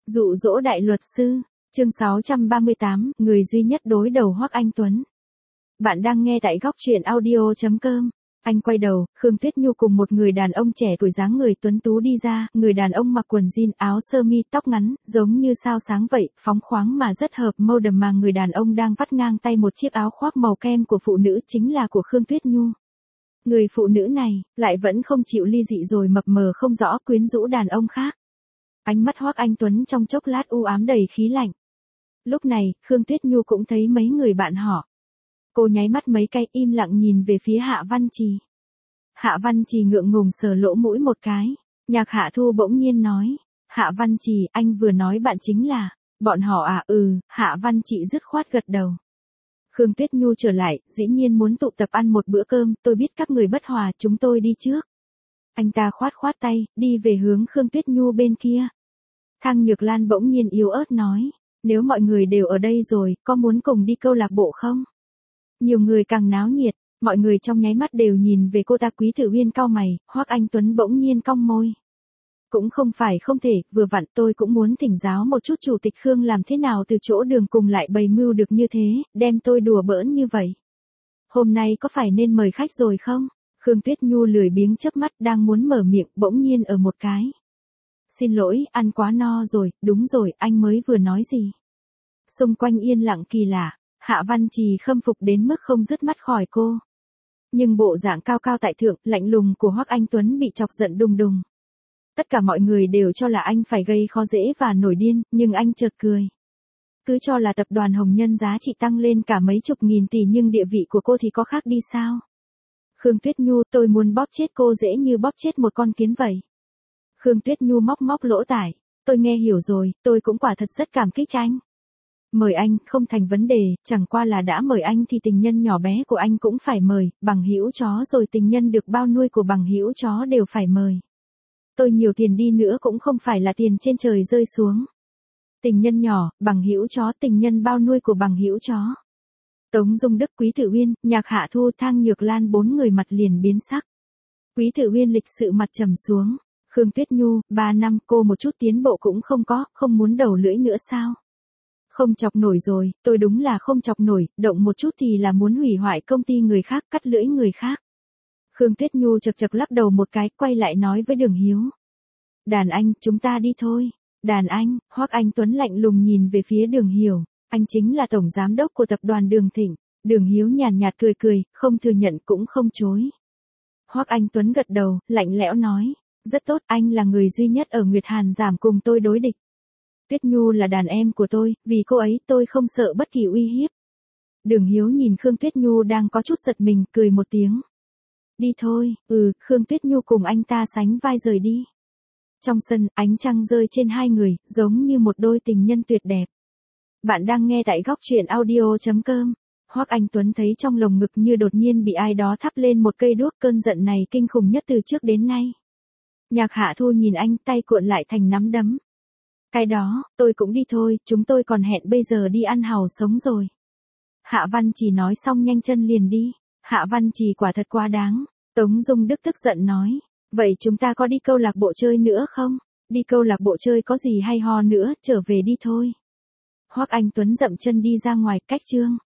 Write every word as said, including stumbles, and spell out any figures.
Dụ dỗ đại luật sư, chương sáu trăm ba mươi tám, người duy nhất đối đầu Hoắc Anh Tuấn. Bạn đang nghe tại góc truyện audio chấm com. Anh quay đầu, Khương Tuyết Nhu cùng một người đàn ông trẻ tuổi dáng người tuấn tú đi ra, người đàn ông mặc quần jean, áo sơ mi, tóc ngắn, giống như sao sáng vậy, phóng khoáng mà rất hợp mâu đầm mà người đàn ông đang vắt ngang tay một chiếc áo khoác màu kem của phụ nữ chính là của Khương Tuyết Nhu. Người phụ nữ này, lại vẫn không chịu ly dị rồi mập mờ không rõ quyến rũ đàn ông khác. Ánh mắt Hoắc Anh Tuấn trong chốc lát u ám đầy khí lạnh. Lúc này, Khương Tuyết Nhu cũng thấy mấy người bạn họ. Cô nháy mắt mấy cái im lặng nhìn về phía Hạ Văn Trì. Hạ Văn Trì ngượng ngùng sờ lỗ mũi một cái. Nhạc Hạ Thu bỗng nhiên nói. Hạ Văn Trì, anh vừa nói bạn chính là. Bọn họ à? Ừ, Hạ Văn Trì dứt khoát gật đầu. Khương Tuyết Nhu trở lại, dĩ nhiên muốn tụ tập ăn một bữa cơm, tôi biết các người bất hòa, chúng tôi đi trước. Anh ta khoát khoát tay, đi về hướng Khương Tuyết Nhu bên kia. Thang Nhược Lan bỗng nhiên yếu ớt nói. Nếu mọi người đều ở đây rồi, có muốn cùng đi câu lạc bộ không? Nhiều người càng náo nhiệt, mọi người trong nháy mắt đều nhìn về cô ta. Quý Tử Uyên cau mày, Hoắc Anh Tuấn bỗng nhiên cong môi. Cũng không phải không thể, vừa vặn tôi cũng muốn thỉnh giáo một chút chủ tịch Khương làm thế nào từ chỗ đường cùng lại bày mưu được như thế, đem tôi đùa bỡn như vậy. Hôm nay có phải nên mời khách rồi không? Khương Tuyết Nhu lười biếng chớp mắt đang muốn mở miệng bỗng nhiên ở một cái. Xin lỗi, ăn quá no rồi, đúng rồi, anh mới vừa nói gì? Xung quanh yên lặng kỳ lạ, Hạ Văn Trì khâm phục đến mức không dứt mắt khỏi cô. Nhưng bộ dạng cao cao tại thượng, lạnh lùng của Hoắc Anh Tuấn bị chọc giận đùng đùng. Tất cả mọi người đều cho là anh phải gây khó dễ và nổi điên, nhưng anh chợt cười. Cứ cho là tập đoàn Hồng Nhân giá trị tăng lên cả mấy chục nghìn tỷ nhưng địa vị của cô thì có khác đi sao? Khương Tuyết Nhu, tôi muốn bóp chết cô dễ như bóp chết một con kiến vậy. Khương Tuyết Nhu móc móc lỗ tai. Tôi nghe hiểu rồi, tôi cũng quả thật rất cảm kích anh. Mời anh, không thành vấn đề, chẳng qua là đã mời anh thì tình nhân nhỏ bé của anh cũng phải mời, bằng hữu chó rồi tình nhân được bao nuôi của bằng hữu chó đều phải mời. Tôi nhiều tiền đi nữa cũng không phải là tiền trên trời rơi xuống. Tình nhân nhỏ, bằng hữu chó, tình nhân bao nuôi của bằng hữu chó. Tống Dung Đức, Quý Tử Uyên, Nhạc Hạ Thu, Thang Nhược Lan bốn người mặt liền biến sắc. Quý Tử Uyên lịch sự mặt trầm xuống. Khương Tuyết Nhu, ba năm cô một chút tiến bộ cũng không có, không muốn đầu lưỡi nữa sao? Không chọc nổi rồi, tôi đúng là không chọc nổi, động một chút thì là muốn hủy hoại công ty người khác, cắt lưỡi người khác. Khương Tuyết Nhu chật chật lắc đầu một cái, quay lại nói với Đường Hiếu. Đàn anh, chúng ta đi thôi. Đàn anh, Hoắc Anh Tuấn lạnh lùng nhìn về phía Đường Hiểu, anh chính là tổng giám đốc của tập đoàn Đường Thịnh. Đường Hiếu nhàn nhạt cười cười, không thừa nhận cũng không chối. Hoắc Anh Tuấn gật đầu, lạnh lẽo nói. Rất tốt, anh là người duy nhất ở Nguyệt Hàn giảm cùng tôi đối địch. Tuyết Nhu là đàn em của tôi, vì cô ấy tôi không sợ bất kỳ uy hiếp. Đường Hiếu nhìn Khương Tuyết Nhu đang có chút giật mình, cười một tiếng. Đi thôi, ừ, Khương Tuyết Nhu cùng anh ta sánh vai rời đi. Trong sân, ánh trăng rơi trên hai người, giống như một đôi tình nhân tuyệt đẹp. Bạn đang nghe tại góc truyện audio chấm com. Hoắc Anh Tuấn thấy trong lồng ngực như đột nhiên bị ai đó thắp lên một cây đuốc, cơn giận này kinh khủng nhất từ trước đến nay. Nhạc Hạ Thu nhìn anh, tay cuộn lại thành nắm đấm. Cái đó, tôi cũng đi thôi, chúng tôi còn hẹn bây giờ đi ăn hàu sống rồi. Hạ Văn Trì nói xong nhanh chân liền đi. Hạ Văn Trì quả thật quá đáng. Tống Dung Đức tức giận nói. Vậy chúng ta có đi câu lạc bộ chơi nữa không? Đi câu lạc bộ chơi có gì hay ho nữa, trở về đi thôi. Hoắc Anh Tuấn dậm chân đi ra ngoài, cách chương.